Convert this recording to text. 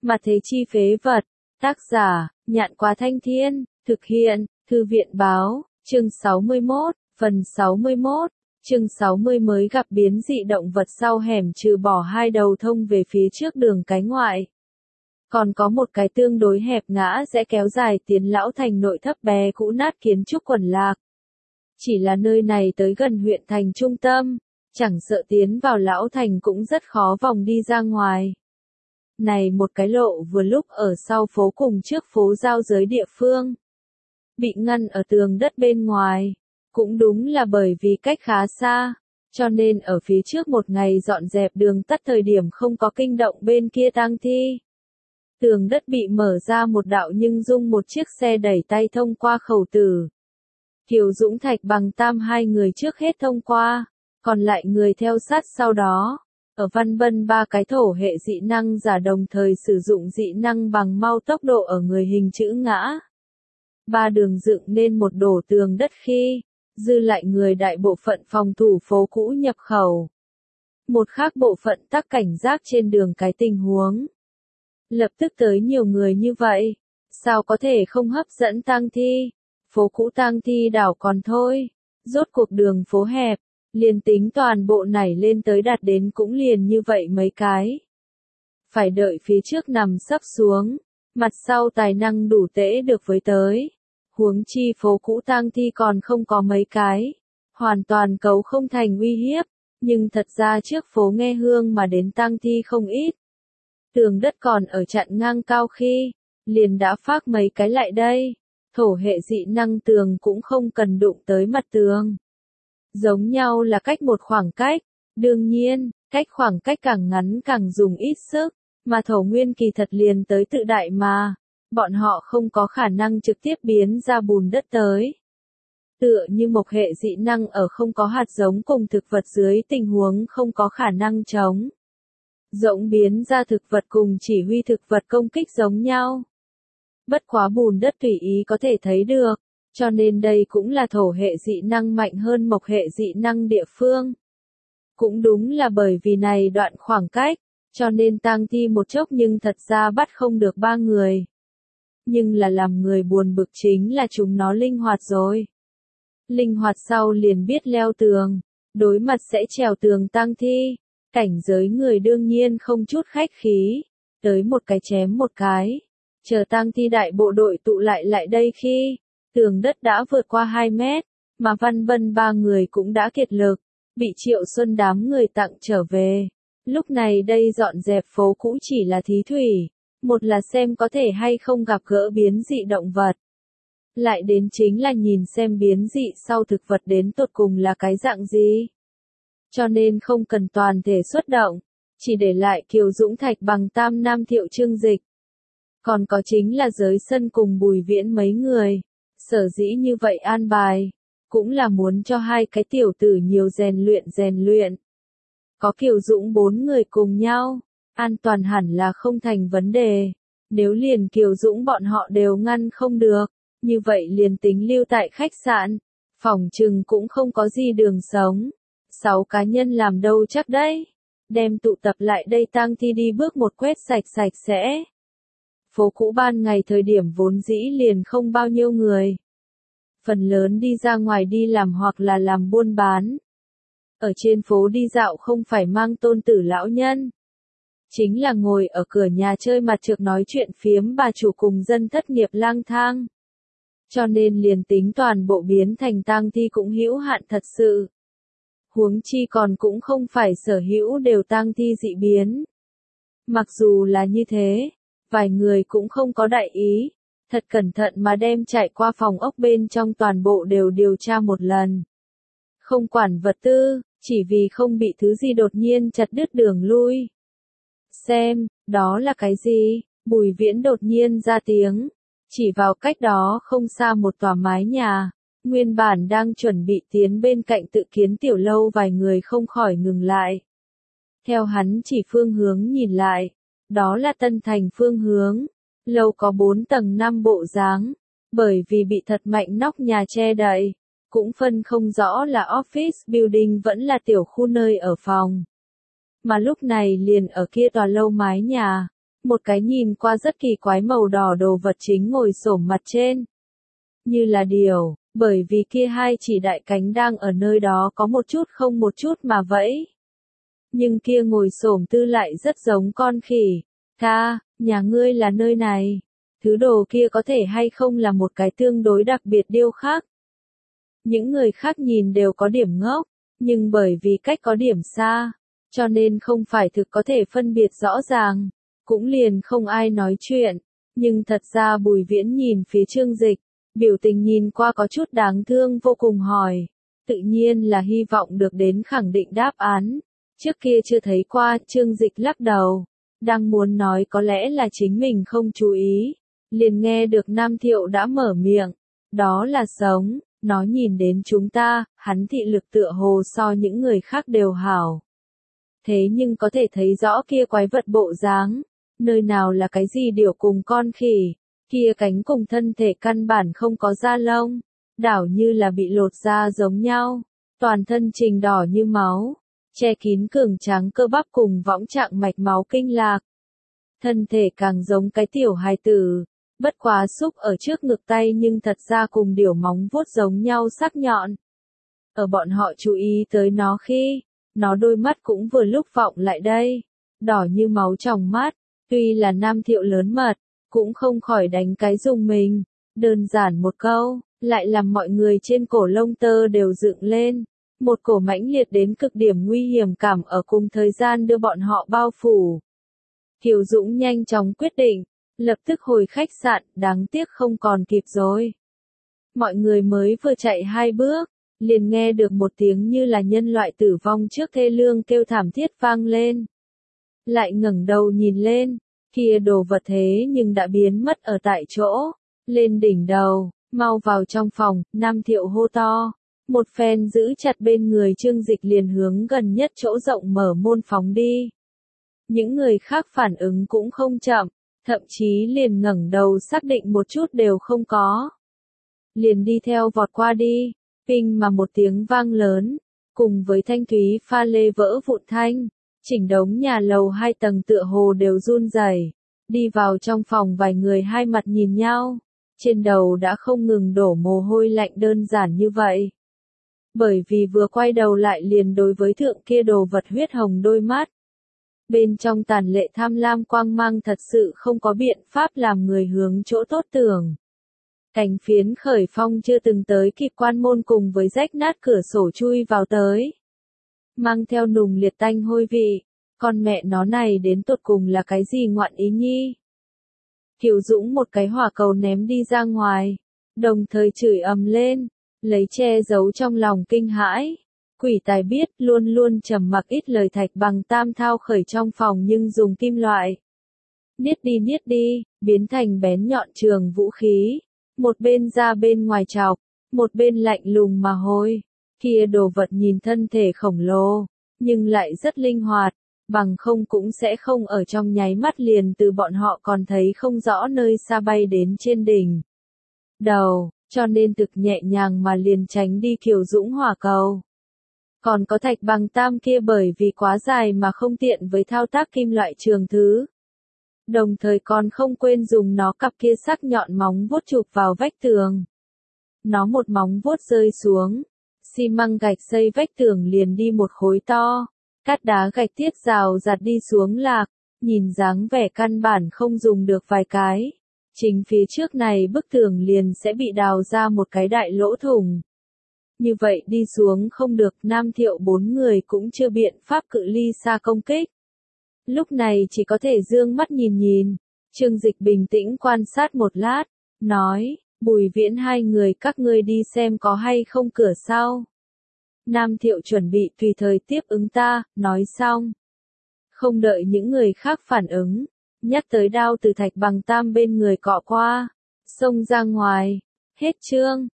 Mà thế chi phế vật. Tác giả, Nhạn Quá Thanh Thiên, thực hiện, Thư viện báo, chương 61, phần 61, chương 60 mới gặp biến dị động vật sau hẻm trừ bỏ hai đầu thông về phía trước đường cái ngoại. Còn có một cái tương đối hẹp ngã sẽ kéo dài tiến lão thành nội thấp bé cũ nát kiến trúc quần lạc. Chỉ là nơi này tới gần huyện thành trung tâm, chẳng sợ tiến vào lão thành cũng rất khó vòng đi ra ngoài. Này một cái lộ vừa lúc ở sau phố cùng trước phố giao giới địa phương. Bị ngăn ở tường đất bên ngoài. Cũng đúng là bởi vì cách khá xa, cho nên ở phía trước một ngày dọn dẹp đường tắt thời điểm không có kinh động bên kia tang thi. Tường đất bị mở ra một đạo nhưng dung một chiếc xe đẩy tay thông qua khẩu tử. Kiều Dũng Thạch Bằng Tam hai người trước hết thông qua, còn lại người theo sát sau đó. Ở Văn Bân ba cái thổ hệ dị năng giả đồng thời sử dụng dị năng bằng mau tốc độ ở người hình chữ ngã. Ba đường dựng nên một đổ tường đất khi, dư lại người đại bộ phận phòng thủ phố cũ nhập khẩu. Một khác bộ phận tắc cảnh giác trên đường cái tình huống. Lập tức tới nhiều người như vậy, sao có thể không hấp dẫn tang thi? Phố cũ tang thi đảo còn thôi, rốt cuộc đường phố hẹp, liền tính toàn bộ nảy lên tới đạt đến cũng liền như vậy mấy cái. Phải đợi phía trước nằm sấp xuống, mặt sau tài năng đủ tễ được với tới. Huống chi phố cũ tang thi còn không có mấy cái, hoàn toàn cấu không thành uy hiếp, nhưng thật ra trước phố nghe hương mà đến tang thi không ít. Tường đất còn ở chặn ngang cao khi, liền đã phác mấy cái lại đây, thổ hệ dị năng tường cũng không cần đụng tới mặt tường. Giống nhau là cách một khoảng cách, đương nhiên, cách khoảng cách càng ngắn càng dùng ít sức, mà thổ nguyên kỳ thật liền tới tự đại mà. Bọn họ không có khả năng trực tiếp biến ra bùn đất tới. Tựa như mộc hệ dị năng ở không có hạt giống cùng thực vật dưới tình huống không có khả năng chống. Rỗng biến ra thực vật cùng chỉ huy thực vật công kích giống nhau. Bất quá bùn đất tùy ý có thể thấy được, cho nên đây cũng là thổ hệ dị năng mạnh hơn mộc hệ dị năng địa phương. Cũng đúng là bởi vì này đoạn khoảng cách, cho nên tang thi một chốc nhưng thật ra bắt không được ba người. Nhưng là làm người buồn bực chính là chúng nó linh hoạt rồi. Linh hoạt sau liền biết leo tường, đối mặt sẽ trèo tường tang thi, cảnh giới người đương nhiên không chút khách khí, tới một cái chém một cái. Chờ tang thi đại bộ đội tụ lại đây khi, tường đất đã vượt qua 2 mét, mà Văn Bân ba người cũng đã kiệt lực, bị Triệu Xuân đám người tặng trở về. Lúc này đây dọn dẹp phố cũ chỉ là thí thủy. Một là xem có thể hay không gặp gỡ biến dị động vật. Lại đến chính là nhìn xem biến dị sau thực vật đến tột cùng là cái dạng gì. Cho nên không cần toàn thể xuất động, chỉ để lại Kiều Dũng Thạch Bằng Tam Nam Thiệu Trương Dịch. Còn có chính là giới sân cùng Bùi Viễn mấy người. Sở dĩ như vậy an bài, cũng là muốn cho hai cái tiểu tử nhiều rèn luyện. Có Kiều Dũng 4 người cùng nhau. An toàn hẳn là không thành vấn đề. Nếu liền Kiều Dũng bọn họ đều ngăn không được, như vậy liền tính lưu tại khách sạn, phòng trừng cũng không có gì đường sống. 6 cá nhân làm đâu chắc đấy. Đem tụ tập lại đây tang thi đi bước một quét sạch sẽ. Phố cũ ban ngày thời điểm vốn dĩ liền không bao nhiêu người. Phần lớn đi ra ngoài đi làm hoặc là làm buôn bán. Ở trên phố đi dạo không phải mang tôn tử lão nhân. Chính là ngồi ở cửa nhà chơi mặt trược nói chuyện phiếm bà chủ cùng dân thất nghiệp lang thang. Cho nên liền tính toàn bộ biến thành tang thi cũng hữu hạn thật sự. Huống chi còn cũng không phải sở hữu đều tang thi dị biến. Mặc dù là như thế, vài người cũng không có đại ý, thật cẩn thận mà đem chạy qua phòng ốc bên trong toàn bộ đều điều tra một lần. Không quản vật tư, chỉ vì không bị thứ gì đột nhiên chặt đứt đường lui. Xem, đó là cái gì? Bùi Viễn đột nhiên ra tiếng, chỉ vào cách đó không xa một tòa mái nhà, nguyên bản đang chuẩn bị tiến bên cạnh tự kiến tiểu lâu vài người không khỏi ngừng lại. Theo hắn chỉ phương hướng nhìn lại, đó là Tân Thành phương hướng, lâu có 4 tầng 5 bộ dáng, bởi vì bị thật mạnh nóc nhà che đậy, cũng phân không rõ là office building vẫn là tiểu khu nơi ở phòng. Mà lúc này liền ở kia tòa lâu mái nhà, một cái nhìn qua rất kỳ quái màu đỏ đồ vật chính ngồi xổm mặt trên. Như là điều, bởi vì kia hai chỉ đại cánh đang ở nơi đó có một chút không một chút mà vẫy. Nhưng kia ngồi xổm tư lại rất giống con khỉ. Ca, nhà ngươi là nơi này. Thứ đồ kia có thể hay không là một cái tương đối đặc biệt điêu khắc. Những người khác nhìn đều có điểm ngốc, nhưng bởi vì cách có điểm xa, cho nên không phải thực có thể phân biệt rõ ràng, cũng liền không ai nói chuyện. Nhưng thật ra Bùi Viễn nhìn phía Trương Dịch, biểu tình nhìn qua có chút đáng thương vô cùng hỏi. Tự nhiên là hy vọng được đến khẳng định đáp án. Trước kia chưa thấy qua, Trương Dịch lắc đầu. Đang muốn nói có lẽ là chính mình không chú ý. Liền nghe được Nam Thiệu đã mở miệng. Đó là sống, nó nhìn đến chúng ta, hắn thị lực tựa hồ so những người khác đều hảo. Thế nhưng có thể thấy rõ kia quái vật bộ dáng. Nơi nào là cái gì điều cùng con khỉ. Kia cánh cùng thân thể căn bản không có da lông. Đảo như là bị lột da giống nhau. Toàn thân trình đỏ như máu. Che kín cường tráng cơ bắp cùng võng trạng mạch máu kinh lạc. Thân thể càng giống cái tiểu hài tử. Bất quá xúc ở trước ngực tay nhưng thật ra cùng điểu móng vuốt giống nhau sắc nhọn. Ở bọn họ chú ý tới nó khi, nó đôi mắt cũng vừa lúc vọng lại đây. Đỏ như máu trong mắt, tuy là Nam Thiệu lớn mật, cũng không khỏi đánh cái dùng mình. Đơn giản một câu, lại làm mọi người trên cổ lông tơ đều dựng lên. Một cổ mãnh liệt đến cực điểm nguy hiểm cảm ở cùng thời gian đưa bọn họ bao phủ. Kiều Dũng nhanh chóng quyết định, lập tức hồi khách sạn, đáng tiếc không còn kịp rồi. Mọi người mới vừa chạy 2 bước, liền nghe được một tiếng như là nhân loại tử vong trước thê lương kêu thảm thiết vang lên. Lại ngẩng đầu nhìn lên, kia đồ vật thế nhưng đã biến mất ở tại chỗ, lên đỉnh đầu, mau vào trong phòng, Nam Thiệu hô to. Một phen giữ chặt bên người Trương Dịch liền hướng gần nhất chỗ rộng mở môn phóng đi. Những người khác phản ứng cũng không chậm, thậm chí liền ngẩng đầu xác định một chút đều không có. Liền đi theo vọt qua đi, pinh mà một tiếng vang lớn, cùng với thanh thúy pha lê vỡ vụn thanh, chỉnh đống nhà lầu 2 tầng tựa hồ đều run rẩy. Đi vào trong phòng vài người hai mặt nhìn nhau, trên đầu đã không ngừng đổ mồ hôi lạnh đơn giản như vậy. Bởi vì vừa quay đầu lại liền đối với thượng kia đồ vật huyết hồng đôi mắt. Bên trong tàn lệ tham lam quang mang thật sự không có biện pháp làm người hướng chỗ tốt tưởng. Cành phiến khởi phong chưa từng tới kịp quan môn cùng với rách nát cửa sổ chui vào tới. Mang theo nùng liệt tanh hôi vị, con mẹ nó này đến tột cùng là cái gì ngoạn ý nhi. Kiều Dũng một cái hỏa cầu ném đi ra ngoài, đồng thời chửi ầm lên, lấy che giấu trong lòng kinh hãi. Quỷ tài biết luôn luôn trầm mặc ít lời Thạch Bằng tam thao khởi trong phòng nhưng dùng kim loại. Niết đi, biến thành bén nhọn trường vũ khí. Một bên ra bên ngoài chọc, một bên lạnh lùng mà hôi. Kia đồ vật nhìn thân thể khổng lồ, nhưng lại rất linh hoạt, bằng không cũng sẽ không ở trong nháy mắt liền từ bọn họ còn thấy không rõ nơi xa bay đến trên đỉnh đầu, cho nên thực nhẹ nhàng mà liền tránh đi Kiều Dũng hỏa cầu. Còn có Thạch Bằng tam kia bởi vì quá dài mà không tiện với thao tác kim loại trường thứ. Đồng thời còn không quên dùng nó cặp kia sắc nhọn móng vuốt chụp vào vách tường. Nó một móng vuốt rơi xuống, xi măng gạch xây vách tường liền đi một khối to, cát đá gạch tiết rào rạt đi xuống lạc, nhìn dáng vẻ căn bản không dùng được vài cái. Chính phía trước này bức tường liền sẽ bị đào ra một cái đại lỗ thủng. Như vậy đi xuống không được, Nam Thiệu 4 người cũng chưa biện pháp cự ly xa công kích. Lúc này chỉ có thể dương mắt nhìn nhìn. Trương Dịch bình tĩnh quan sát một lát, nói, Bùi Viễn hai người các ngươi đi xem có hay không cửa sau. Nam Thiệu chuẩn bị tùy thời tiếp ứng ta, nói xong. Không đợi những người khác phản ứng, nhắc tới đao từ Thạch Bằng tam bên người cọ qua, xông ra ngoài. Hết chương.